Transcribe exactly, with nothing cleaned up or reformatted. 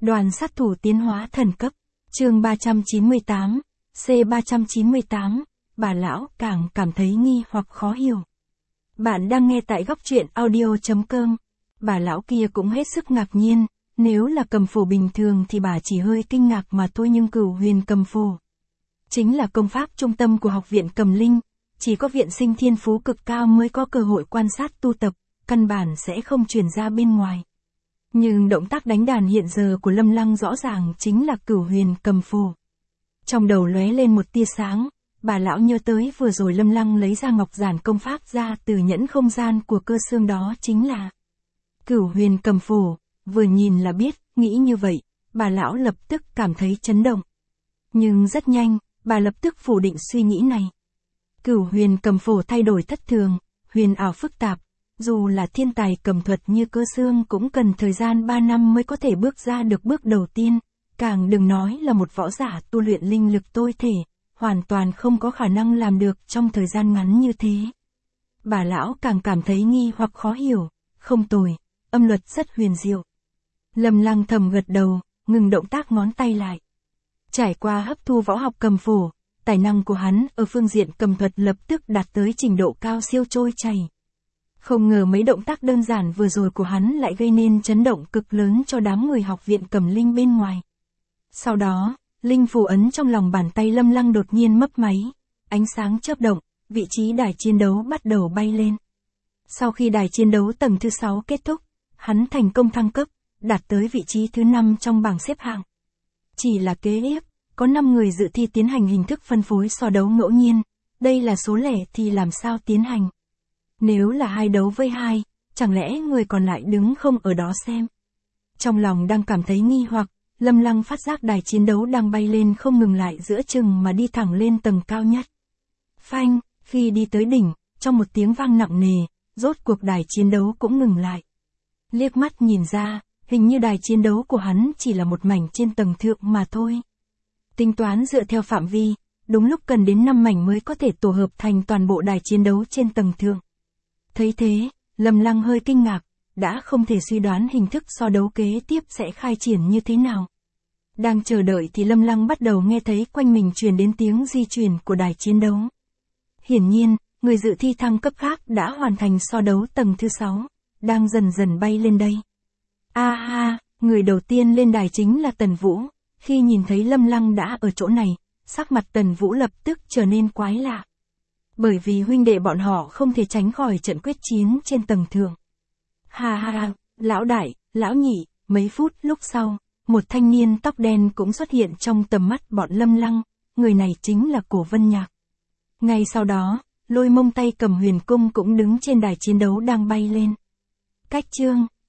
Đoàn sát thủ tiến hóa thần cấp, chương ba trăm chín mươi tám, C ba trăm chín mươi tám, bà lão càng cảm thấy nghi hoặc khó hiểu. Bạn đang nghe tại góc truyện audio.com. Bà lão kia cũng hết sức ngạc nhiên, nếu là cầm phổ bình thường thì bà chỉ hơi kinh ngạc mà thôi, nhưng Cửu Huyền cầm phổ chính là công pháp trung tâm của học viện Cầm Linh, chỉ có viện sinh thiên phú cực cao mới có cơ hội quan sát tu tập, căn bản sẽ không truyền ra bên ngoài. Nhưng động tác đánh đàn hiện giờ của Lâm Lăng rõ ràng chính là Cửu Huyền cầm phổ. Trong đầu lóe lên một tia sáng, bà lão nhớ tới vừa rồi Lâm Lăng lấy ra ngọc giản công pháp ra từ nhẫn không gian của cơ xương, đó chính là Cửu Huyền cầm phổ, vừa nhìn là biết, nghĩ như vậy, bà lão lập tức cảm thấy chấn động. Nhưng rất nhanh, bà lập tức phủ định suy nghĩ này. Cửu Huyền cầm phổ thay đổi thất thường, huyền ảo phức tạp, dù là thiên tài cầm thuật như cơ xương cũng cần thời gian ba năm mới có thể bước ra được bước đầu tiên, càng đừng nói là một võ giả tu luyện linh lực tối thể, hoàn toàn không có khả năng làm được trong thời gian ngắn như thế. Bà lão càng cảm thấy nghi hoặc khó hiểu, không tồi, âm luật rất huyền diệu. Lâm Lăng thầm gật đầu, ngừng động tác ngón tay lại. Trải qua hấp thu võ học cầm phổ, tài năng của hắn ở phương diện cầm thuật lập tức đạt tới trình độ cao siêu trôi chảy. Không ngờ mấy động tác đơn giản vừa rồi của hắn lại gây nên chấn động cực lớn cho đám người học viện Cầm Linh bên ngoài. Sau đó, linh phù ấn trong lòng bàn tay Lâm Lăng đột nhiên mấp máy, ánh sáng chớp động, vị trí đài chiến đấu bắt đầu bay lên. Sau khi đài chiến đấu tầng thứ sáu kết thúc, hắn thành công thăng cấp, đạt tới vị trí thứ năm trong bảng xếp hạng. Chỉ là kế tiếp, có năm người dự thi tiến hành hình thức phân phối so đấu ngẫu nhiên, đây là số lẻ thì làm sao tiến hành? Nếu là hai đấu với hai, chẳng lẽ người còn lại đứng không ở đó xem? Trong lòng đang cảm thấy nghi hoặc, Lâm Lăng phát giác đài chiến đấu đang bay lên không ngừng lại giữa chừng mà đi thẳng lên tầng cao nhất. Phanh, khi đi tới đỉnh, trong một tiếng vang nặng nề, rốt cuộc đài chiến đấu cũng ngừng lại. Liếc mắt nhìn ra, hình như đài chiến đấu của hắn chỉ là một mảnh trên tầng thượng mà thôi. Tính toán dựa theo phạm vi, đúng lúc cần đến năm mảnh mới có thể tổ hợp thành toàn bộ đài chiến đấu trên tầng thượng. Thấy thế, Lâm Lăng hơi kinh ngạc, đã không thể suy đoán hình thức so đấu kế tiếp sẽ khai triển như thế nào. Đang chờ đợi thì Lâm Lăng bắt đầu nghe thấy quanh mình truyền đến tiếng di chuyển của đài chiến đấu. Hiển nhiên, người dự thi thăng cấp khác đã hoàn thành so đấu tầng thứ sáu, đang dần dần bay lên đây. A ha, người đầu tiên lên đài chính là Tần Vũ, khi nhìn thấy Lâm Lăng đã ở chỗ này, sắc mặt Tần Vũ lập tức trở nên quái lạ. Bởi vì huynh đệ bọn họ không thể tránh khỏi trận quyết chiến trên tầng thượng. Ha ha ha, lão đại, lão nhị, mấy phút lúc sau, một thanh niên tóc đen cũng xuất hiện trong tầm mắt bọn Lâm Lăng, người này chính là Cổ Vân Nhạc. Ngay sau đó, Lôi Mông tay cầm huyền cung cũng đứng trên đài chiến đấu đang bay lên. Cách chương